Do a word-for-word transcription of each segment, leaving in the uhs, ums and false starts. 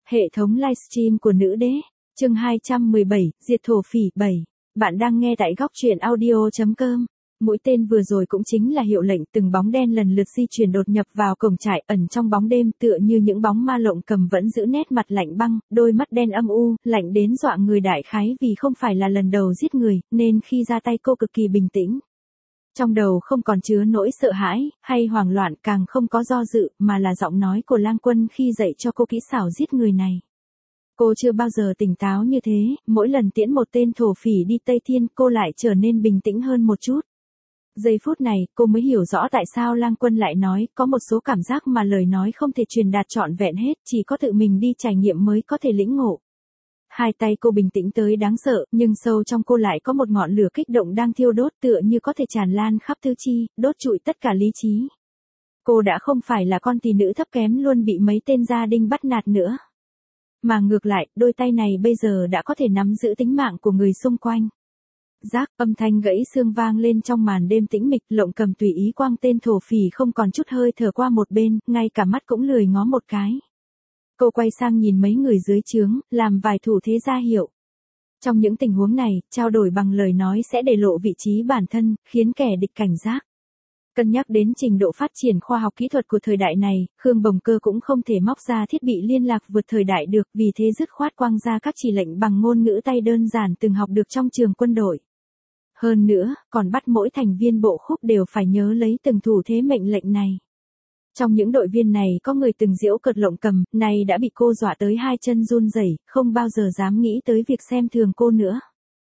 Hệ thống livestream của nữ đế, chương hai trăm mười bảy, diệt thổ phỉ, bảy. Bạn đang nghe tại góc truyện audio.com. Mũi tên vừa rồi cũng chính là hiệu lệnh, từng bóng đen lần lượt di chuyển đột nhập vào cổng trại, ẩn trong bóng đêm tựa như những bóng ma lộng cầm vẫn giữ nét mặt lạnh băng, đôi mắt đen âm u, lạnh đến dọa người đại khái vì không phải là lần đầu giết người, nên khi ra tay cô cực kỳ bình tĩnh. Trong đầu không còn chứa nỗi sợ hãi, hay hoảng loạn, càng không có do dự, mà là giọng nói của Lang Quân khi dạy cho cô kỹ xảo giết người này. Cô chưa bao giờ tỉnh táo như thế, mỗi lần tiễn một tên thổ phỉ đi Tây Thiên cô lại trở nên bình tĩnh hơn một chút. Giây phút này, cô mới hiểu rõ tại sao Lang Quân lại nói, có một số cảm giác mà lời nói không thể truyền đạt trọn vẹn hết, chỉ có tự mình đi trải nghiệm mới có thể lĩnh ngộ. Hai tay cô bình tĩnh tới đáng sợ, nhưng sâu trong cô lại có một ngọn lửa kích động đang thiêu đốt tựa như có thể tràn lan khắp tứ chi, đốt trụi tất cả lý trí. Cô đã không phải là con tỷ nữ thấp kém luôn bị mấy tên gia đình bắt nạt nữa. Mà ngược lại, đôi tay này bây giờ đã có thể nắm giữ tính mạng của người xung quanh. Rác, âm thanh gãy xương vang lên trong màn đêm tĩnh mịch, Lộng Cầm tùy ý quăng tên thổ phỉ không còn chút hơi thở qua một bên, ngay cả mắt cũng lười ngó một cái. Cô quay sang nhìn mấy người dưới trướng, làm vài thủ thế ra hiệu. Trong những tình huống này, trao đổi bằng lời nói sẽ để lộ vị trí bản thân, khiến kẻ địch cảnh giác. Cân nhắc đến trình độ phát triển khoa học kỹ thuật của thời đại này, Khương Bồng Cơ cũng không thể móc ra thiết bị liên lạc vượt thời đại được, vì thế dứt khoát quăng ra các chỉ lệnh bằng ngôn ngữ tay đơn giản từng học được trong trường quân đội. Hơn nữa, còn bắt mỗi thành viên bộ khúc đều phải nhớ lấy từng thủ thế mệnh lệnh này. Trong những đội viên này có người từng giễu cợt Lộng Cầm, nay đã bị cô dọa tới hai chân run rẩy, không bao giờ dám nghĩ tới việc xem thường cô nữa.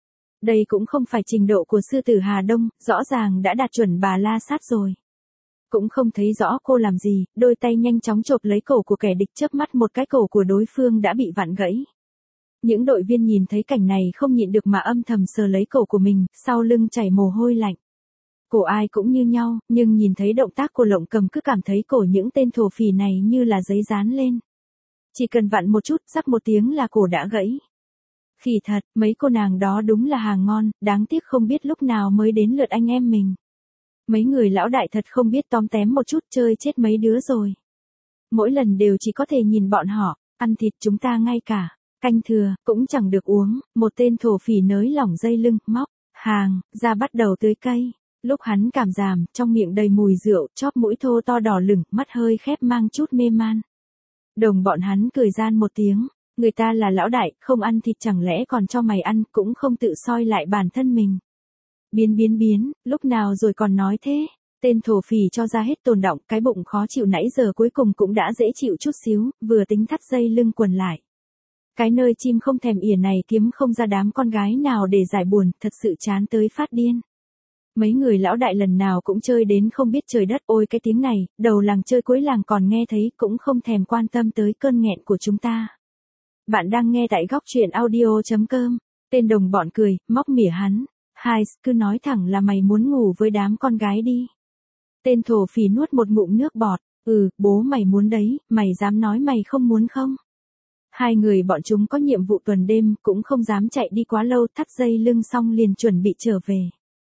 Đây cũng không phải trình độ của sư tử Hà Đông, rõ ràng đã đạt chuẩn bà la sát rồi. Cũng không thấy rõ cô làm gì, đôi tay nhanh chóng chộp lấy cổ của kẻ địch, chớp mắt một cái cổ của đối phương đã bị vặn gãy. Những đội viên nhìn thấy cảnh này không nhịn được mà âm thầm sờ lấy cổ của mình, sau lưng chảy mồ hôi lạnh. Cổ ai cũng như nhau, nhưng nhìn thấy động tác của Lộng Cầm cứ cảm thấy cổ những tên thổ phỉ này như là giấy dán lên. Chỉ cần vặn một chút, rắc một tiếng là cổ đã gãy. Khỉ thật, mấy cô nàng đó đúng là hàng ngon, đáng tiếc không biết lúc nào mới đến lượt anh em mình. Mấy người lão đại thật không biết tóm tém một chút, chơi chết mấy đứa rồi. Mỗi lần đều chỉ có thể nhìn bọn họ, ăn thịt chúng ta ngay cả, canh thừa, cũng chẳng được uống, một tên thổ phỉ nới lỏng dây lưng, móc, hàng, ra bắt đầu tưới cây. Lúc hắn cảm giảm, trong miệng đầy mùi rượu, chóp mũi thô to đỏ lửng, mắt hơi khép mang chút mê man. Đồng bọn hắn cười gian một tiếng, người ta là lão đại, không ăn thịt chẳng lẽ còn cho mày ăn, cũng không tự soi lại bản thân mình. Biến biến biến, lúc nào rồi còn nói thế, tên thổ phỉ cho ra hết tồn đọng, cái bụng khó chịu nãy giờ cuối cùng cũng đã dễ chịu chút xíu, vừa tính thắt dây lưng quần lại. Cái nơi chim không thèm ỉa này kiếm không ra đám con gái nào để giải buồn, thật sự chán tới phát điên. Mấy người lão đại lần nào cũng chơi đến không biết trời đất, ôi cái tiếng này, đầu làng chơi cuối làng còn nghe thấy, cũng không thèm quan tâm tới cơn nghẹn của chúng ta. Bạn đang nghe tại góc truyện audio.com, tên đồng bọn cười, móc mỉa hắn, hai, cứ nói thẳng là mày muốn ngủ với đám con gái đi. Tên thổ phỉ nuốt một ngụm nước bọt, ừ, bố mày muốn đấy, mày dám nói mày không muốn không? Hai người bọn chúng có nhiệm vụ tuần đêm, cũng không dám chạy đi quá lâu, thắt dây lưng xong liền chuẩn bị trở về.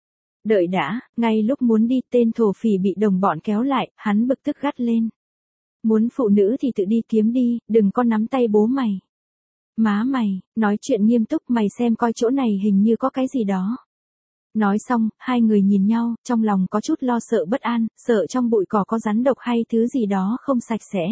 Đợi đã, ngay lúc muốn đi tên thổ phỉ bị đồng bọn kéo lại, hắn bực tức gắt lên. Muốn phụ nữ thì tự đi kiếm đi, đừng có nắm tay bố mày. Má mày, nói chuyện nghiêm túc, mày xem coi chỗ này hình như có cái gì đó. Nói xong, hai người nhìn nhau, trong lòng có chút lo sợ bất an, sợ trong bụi cỏ có rắn độc hay thứ gì đó không sạch sẽ.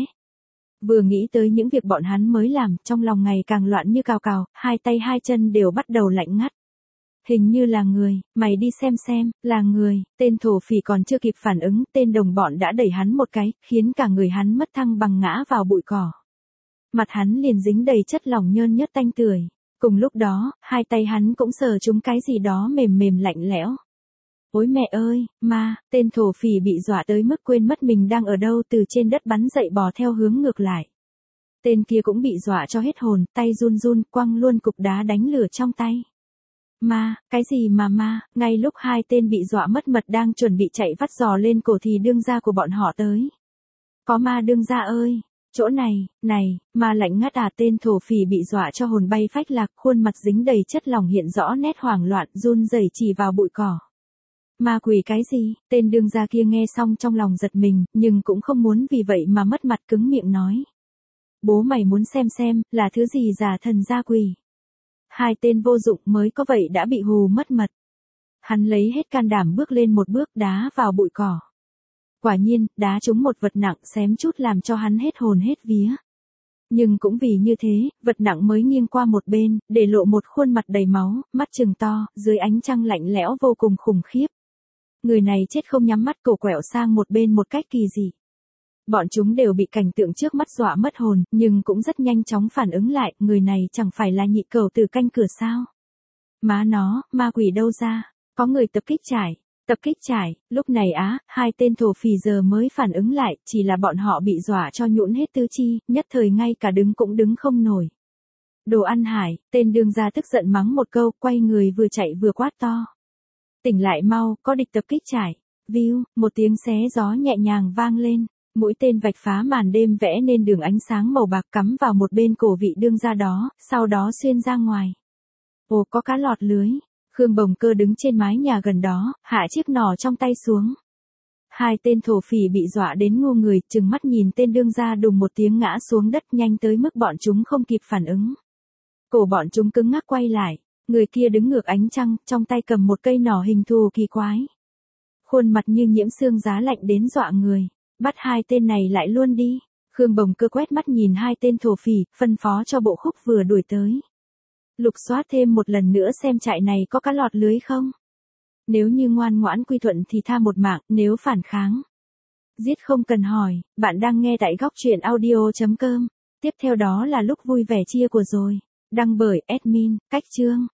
Vừa nghĩ tới những việc bọn hắn mới làm, trong lòng ngày càng loạn như cào cào, hai tay hai chân đều bắt đầu lạnh ngắt. Hình như là người, mày đi xem xem, là người, tên thổ phỉ còn chưa kịp phản ứng, tên đồng bọn đã đẩy hắn một cái, khiến cả người hắn mất thăng bằng ngã vào bụi cỏ. Mặt hắn liền dính đầy chất lỏng nhơn nhớt tanh tưởi. Cùng lúc đó, hai tay hắn cũng sờ trúng cái gì đó mềm mềm lạnh lẽo. Ôi mẹ ơi, ma, tên thổ phỉ bị dọa tới mức quên mất mình đang ở đâu, từ trên đất bắn dậy bò theo hướng ngược lại. Tên kia cũng bị dọa cho hết hồn, tay run run, quăng luôn cục đá đánh lửa trong tay. Ma, cái gì mà ma, ngay lúc hai tên bị dọa mất mật đang chuẩn bị chạy vắt giò lên cổ thì đương gia của bọn họ tới. Có ma đương gia ơi, chỗ này, này, ma lạnh ngắt à, tên thổ phỉ bị dọa cho hồn bay phách lạc, khuôn mặt dính đầy chất lỏng hiện rõ nét hoảng loạn, run rẩy chỉ vào bụi cỏ. Ma quỷ cái gì, tên đương gia kia nghe xong trong lòng giật mình, nhưng cũng không muốn vì vậy mà mất mặt, cứng miệng nói. bố mày muốn xem xem, là thứ gì giả thần gia quỷ. Hai tên vô dụng mới có vậy đã bị hù mất mật. Hắn lấy hết can đảm bước lên một bước đá vào bụi cỏ. Quả nhiên, đá trúng một vật nặng xém chút làm cho hắn hết hồn hết vía. Nhưng cũng vì như thế, vật nặng mới nghiêng qua một bên, để lộ một khuôn mặt đầy máu, mắt trừng to, dưới ánh trăng lạnh lẽo vô cùng khủng khiếp. Người này chết không nhắm mắt, cổ quẹo sang một bên một cách kỳ dị. Bọn chúng đều bị cảnh tượng trước mắt dọa mất hồn, nhưng cũng rất nhanh chóng phản ứng lại, người này chẳng phải là nhị cẩu từ canh cửa sao. Má nó, ma quỷ đâu ra, có người tập kích trải. Tập kích trải, lúc này á, hai tên thổ phỉ giờ mới phản ứng lại, chỉ là bọn họ bị dọa cho nhũn hết tứ chi, nhất thời ngay cả đứng cũng đứng không nổi. Đồ ăn hải, tên đương gia tức giận mắng một câu, quay người vừa chạy vừa quát to. Tỉnh lại mau, có địch tập kích trải. View, một tiếng xé gió nhẹ nhàng vang lên, mũi tên vạch phá màn đêm vẽ nên đường ánh sáng màu bạc cắm vào một bên cổ vị đương gia đó, sau đó xuyên ra ngoài. Ồ, có cá lọt lưới. Khương Bồng Cơ đứng trên mái nhà gần đó, hạ chiếc nỏ trong tay xuống. Hai tên thổ phỉ bị dọa đến ngu người, trừng mắt nhìn tên đương gia đùng một tiếng ngã xuống đất nhanh tới mức bọn chúng không kịp phản ứng. Cổ bọn chúng cứng ngắc quay lại, người kia đứng ngược ánh trăng, trong tay cầm một cây nỏ hình thù kỳ quái. Khuôn mặt như nhiễm sương giá lạnh đến dọa người, bắt hai tên này lại luôn đi. Khương Bồng Cơ quét mắt nhìn hai tên thổ phỉ, phân phó cho bộ khúc vừa đuổi tới. Lục soát thêm một lần nữa xem trại này có cá lọt lưới không. Nếu như ngoan ngoãn quy thuận thì tha một mạng, nếu phản kháng, giết không cần hỏi. Bạn đang nghe tại góc truyện audio chấm com. Tiếp theo đó là lúc vui vẻ chia của rồi. Đăng bởi admin, Cách Chương.